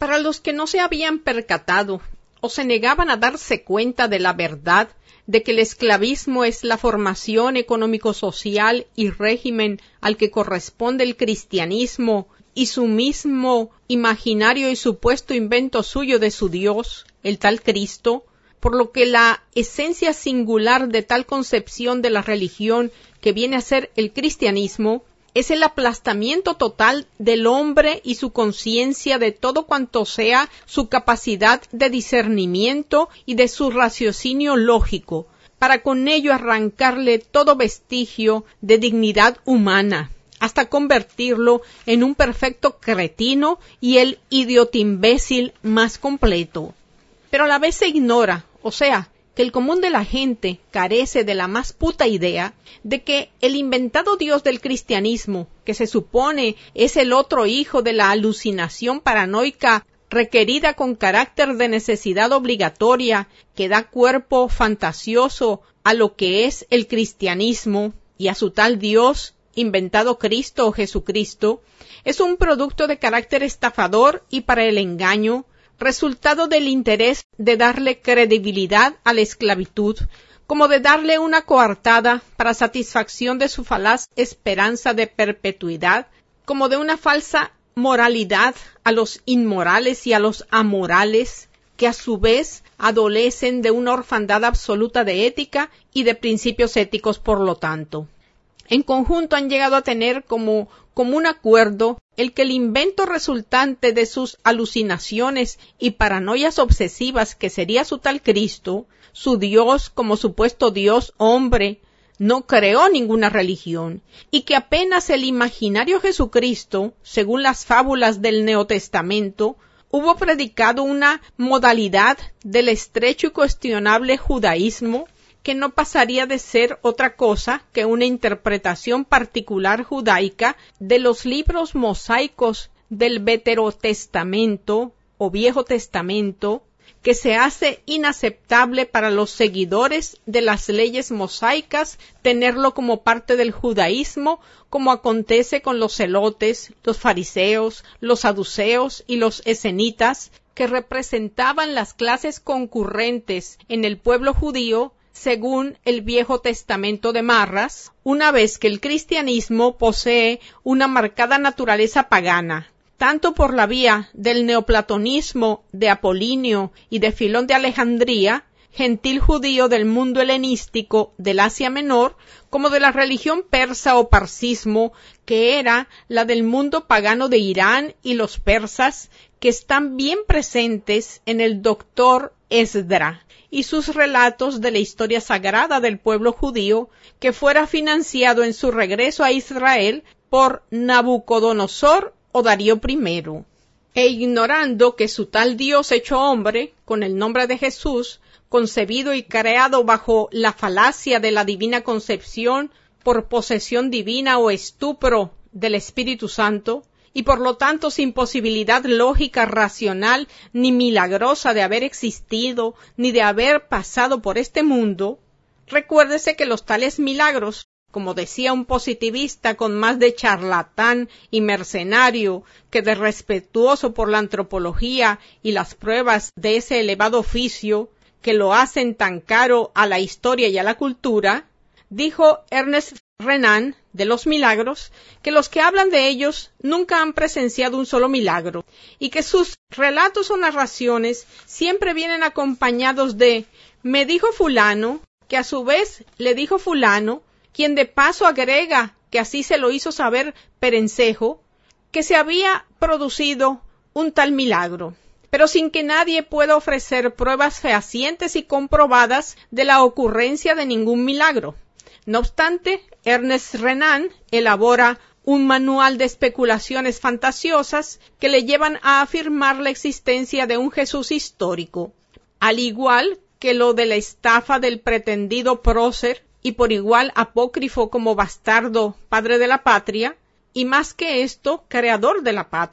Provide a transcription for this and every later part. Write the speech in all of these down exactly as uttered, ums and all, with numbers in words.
Para los que no se habían percatado o se negaban a darse cuenta de la verdad de que el esclavismo es la formación económico-social y régimen al que corresponde el cristianismo y su mismo imaginario y supuesto invento suyo de su Dios, el tal Cristo, por lo que la esencia singular de tal concepción de la religión que viene a ser el cristianismo es el aplastamiento total del hombre y su conciencia de todo cuanto sea su capacidad de discernimiento y de su raciocinio lógico, para con ello arrancarle todo vestigio de dignidad humana, hasta convertirlo en un perfecto cretino y el idiotimbécil más completo. Pero a la vez se ignora, o sea, que el común de la gente carece de la más puta idea de que el inventado Dios del cristianismo, que se supone es el otro hijo de la alucinación paranoica requerida con carácter de necesidad obligatoria, que da cuerpo fantasioso a lo que es el cristianismo y a su tal Dios, inventado Cristo o Jesucristo, es un producto de carácter estafador y para el engaño, resultado del interés de darle credibilidad a la esclavitud, como de darle una coartada para satisfacción de su falaz esperanza de perpetuidad, como de una falsa moralidad a los inmorales y a los amorales, que a su vez adolecen de una orfandad absoluta de ética y de principios éticos por lo tanto. En conjunto han llegado a tener como común acuerdo el que el invento resultante de sus alucinaciones y paranoias obsesivas que sería su tal Cristo, su Dios como supuesto Dios hombre, no creó ninguna religión, y que apenas el imaginario Jesucristo, según las fábulas del Neotestamento, hubo predicado una modalidad del estrecho y cuestionable judaísmo que no pasaría de ser otra cosa que una interpretación particular judaica de los libros mosaicos del Veterotestamento o Viejo Testamento, que se hace inaceptable para los seguidores de las leyes mosaicas tenerlo como parte del judaísmo, como acontece con los celotes, los fariseos, los saduceos y los esenitas, que representaban las clases concurrentes en el pueblo judío, según el Viejo Testamento de Marras, una vez que el cristianismo posee una marcada naturaleza pagana, tanto por la vía del neoplatonismo de Apolinio y de Filón de Alejandría, gentil judío del mundo helenístico del Asia Menor, como de la religión persa o parsismo, que era la del mundo pagano de Irán y los persas, que están bien presentes en el doctor Esdra y sus relatos de la historia sagrada del pueblo judío, que fuera financiado en su regreso a Israel por Nabucodonosor o Darío primero, e ignorando que su tal Dios hecho hombre, con el nombre de Jesús, concebido y creado bajo la falacia de la divina concepción por posesión divina o estupro del Espíritu Santo, y por lo tanto sin posibilidad lógica, racional, ni milagrosa de haber existido, ni de haber pasado por este mundo, recuérdese que los tales milagros, como decía un positivista con más de charlatán y mercenario que de respetuoso por la antropología y las pruebas de ese elevado oficio que lo hacen tan caro a la historia y a la cultura, dijo Ernest Renan de los milagros, que los que hablan de ellos nunca han presenciado un solo milagro, y que sus relatos o narraciones siempre vienen acompañados de «me dijo fulano», que a su vez le dijo fulano, quien de paso agrega, que así se lo hizo saber Perencejo, que se había producido un tal milagro, pero sin que nadie pueda ofrecer pruebas fehacientes y comprobadas de la ocurrencia de ningún milagro. No obstante, Ernest Renan elabora un manual de especulaciones fantasiosas que le llevan a afirmar la existencia de un Jesús histórico, al igual que lo de la estafa del pretendido prócer y por igual apócrifo como bastardo padre de la patria, y más que esto, creador de la patria,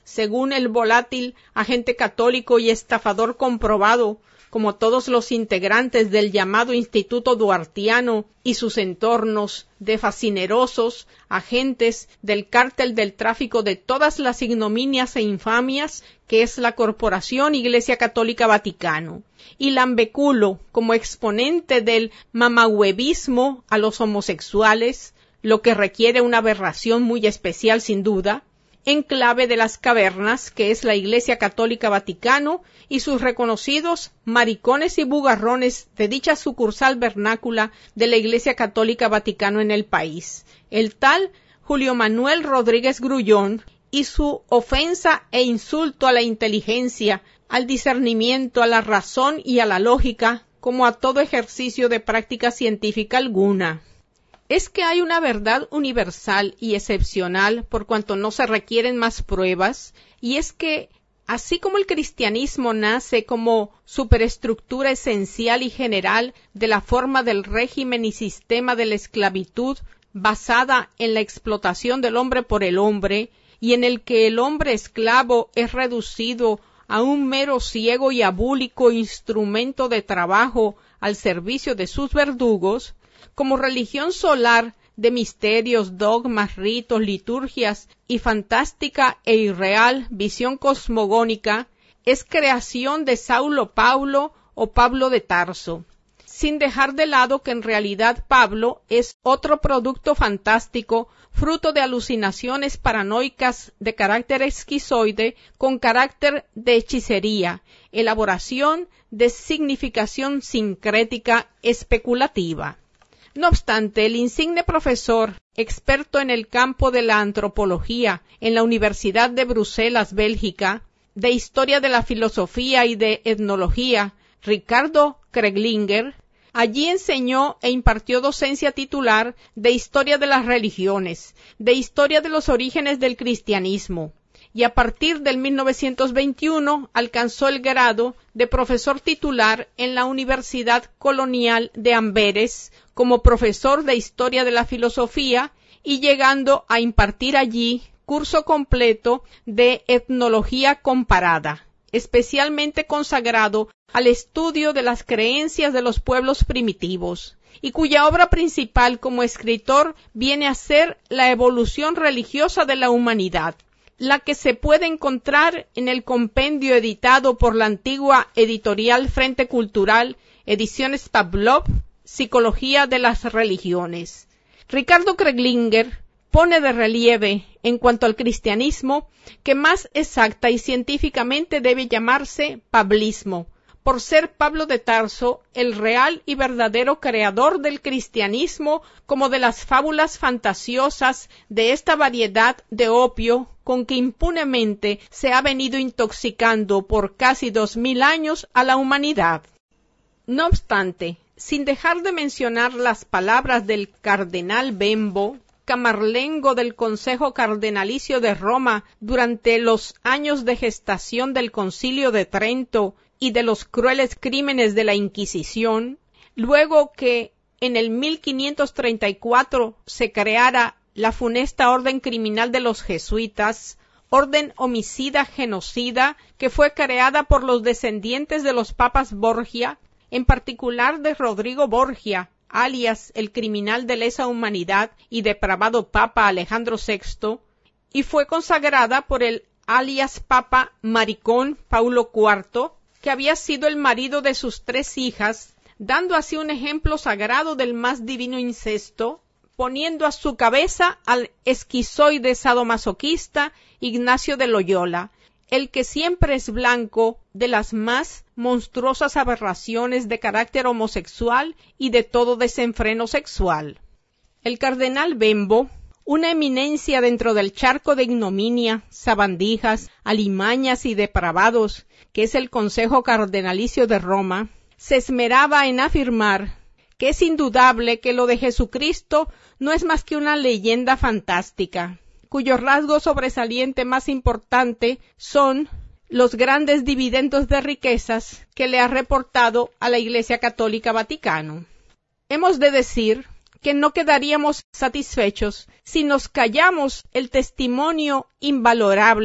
según el volátil agente católico y estafador comprobado, como todos los integrantes del llamado Instituto Duartiano y sus entornos de fascinerosos agentes del cártel del tráfico de todas las ignominias e infamias que es la Corporación Iglesia Católica Vaticano, y Lambeculo como exponente del mamahuevismo a los homosexuales, lo que requiere una aberración muy especial sin duda, en clave de las cavernas, que es la Iglesia Católica Vaticano, y sus reconocidos maricones y bugarrones de dicha sucursal vernácula de la Iglesia Católica Vaticano en el país, el tal Julio Manuel Rodríguez Grullón, y su ofensa e insulto a la inteligencia, al discernimiento, a la razón y a la lógica, como a todo ejercicio de práctica científica alguna. Es que hay una verdad universal y excepcional por cuanto no se requieren más pruebas, y es que, así como el cristianismo nace como superestructura esencial y general de la forma del régimen y sistema de la esclavitud basada en la explotación del hombre por el hombre, y en el que el hombre esclavo es reducido a un mero ciego y abúlico instrumento de trabajo al servicio de sus verdugos, como religión solar de misterios, dogmas, ritos, liturgias y fantástica e irreal visión cosmogónica, es creación de Saulo Paulo o Pablo de Tarso, sin dejar de lado que en realidad Pablo es otro producto fantástico, fruto de alucinaciones paranoicas de carácter esquizoide con carácter de hechicería, elaboración de significación sincrética especulativa. No obstante, el insigne profesor, experto en el campo de la antropología en la Universidad de Bruselas, Bélgica, de historia de la filosofía y de etnología, Ricardo Kreglinger, allí enseñó e impartió docencia titular de historia de las religiones, de historia de los orígenes del cristianismo, y a partir del mil novecientos veintiuno alcanzó el grado de profesor titular en la Universidad Colonial de Amberes como profesor de Historia de la Filosofía y llegando a impartir allí curso completo de Etnología Comparada, especialmente consagrado al estudio de las creencias de los pueblos primitivos, y cuya obra principal como escritor viene a ser La evolución religiosa de la humanidad, la que se puede encontrar en el compendio editado por la antigua editorial Frente Cultural, Ediciones Pavlov, Psicología de las Religiones. Ricardo Kreglinger pone de relieve, en cuanto al cristianismo, que más exacta y científicamente debe llamarse pablismo, por ser Pablo de Tarso el real y verdadero creador del cristianismo como de las fábulas fantasiosas de esta variedad de opio con que impunemente se ha venido intoxicando por casi dos mil años a la humanidad. No obstante, sin dejar de mencionar las palabras del cardenal Bembo, camarlengo del Consejo Cardenalicio de Roma durante los años de gestación del Concilio de Trento y de los crueles crímenes de la Inquisición, luego que en el mil quinientos treinta y cuatro se creara la funesta orden criminal de los jesuitas, orden homicida genocida que fue creada por los descendientes de los papas Borgia, en particular de Rodrigo Borgia, alias el criminal de lesa humanidad y depravado papa Alejandro sexto, y fue consagrada por el alias papa maricón Paulo cuarto, que había sido el marido de sus tres hijas, dando así un ejemplo sagrado del más divino incesto, poniendo a su cabeza al esquizoide sadomasoquista Ignacio de Loyola, el que siempre es blanco de las más monstruosas aberraciones de carácter homosexual y de todo desenfreno sexual. El cardenal Bembo, una eminencia dentro del charco de ignominia, sabandijas, alimañas y depravados, que es el Consejo Cardenalicio de Roma, se esmeraba en afirmar que es indudable que lo de Jesucristo no es más que una leyenda fantástica, cuyo rasgo sobresaliente más importante son los grandes dividendos de riquezas que le ha reportado a la Iglesia Católica Vaticano. Hemos de decir que no quedaríamos satisfechos si nos callamos el testimonio invalorable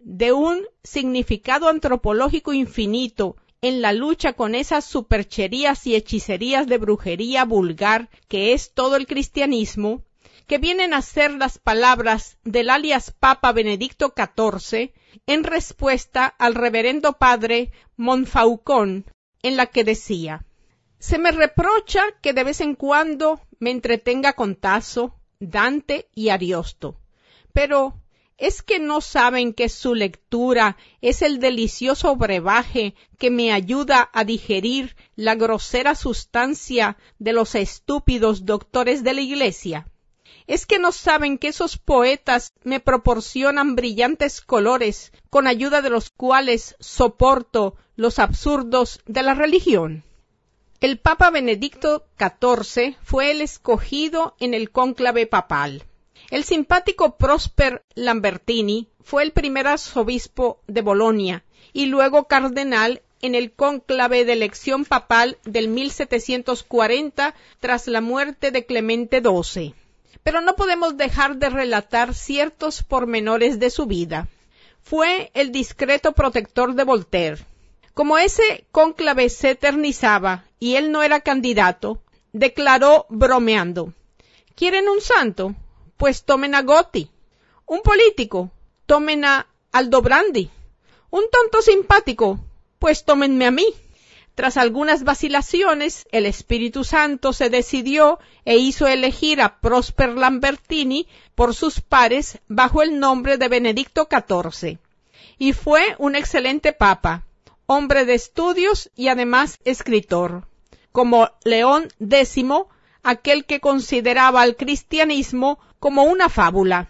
de un significado antropológico infinito en la lucha con esas supercherías y hechicerías de brujería vulgar que es todo el cristianismo, que vienen a ser las palabras del alias Papa Benedicto catorce en respuesta al reverendo padre Monfaucon, en la que decía: «Se me reprocha que de vez en cuando me entretenga con Tasso, Dante y Ariosto, pero ¿es que no saben que su lectura es el delicioso brebaje que me ayuda a digerir la grosera sustancia de los estúpidos doctores de la Iglesia? ¿Es que no saben que esos poetas me proporcionan brillantes colores con ayuda de los cuales soporto los absurdos de la religión?» El Papa Benedicto catorce fue el escogido en el cónclave papal. El simpático Prosper Lambertini fue el primer arzobispo de Bolonia y luego cardenal en el cónclave de elección papal del mil setecientos cuarenta tras la muerte de Clemente doce. Pero no podemos dejar de relatar ciertos pormenores de su vida. Fue el discreto protector de Voltaire. Como ese cónclave se eternizaba y él no era candidato, declaró bromeando: ¿quieren un santo? Pues tomen a Gotti. ¿Un político? Tomen a Aldobrandi. ¿Un tonto simpático? Pues tómenme a mí. Tras algunas vacilaciones, el Espíritu Santo se decidió e hizo elegir a Prosper Lambertini por sus pares bajo el nombre de Benedicto catorce. Y fue un excelente papa, hombre de estudios y además escritor, como León décimo, aquel que consideraba al cristianismo como una fábula.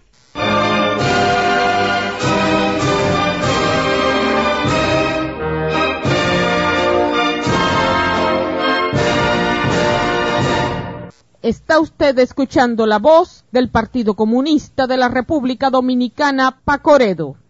Está usted escuchando la voz del Partido Comunista de la República Dominicana, Pacoredo.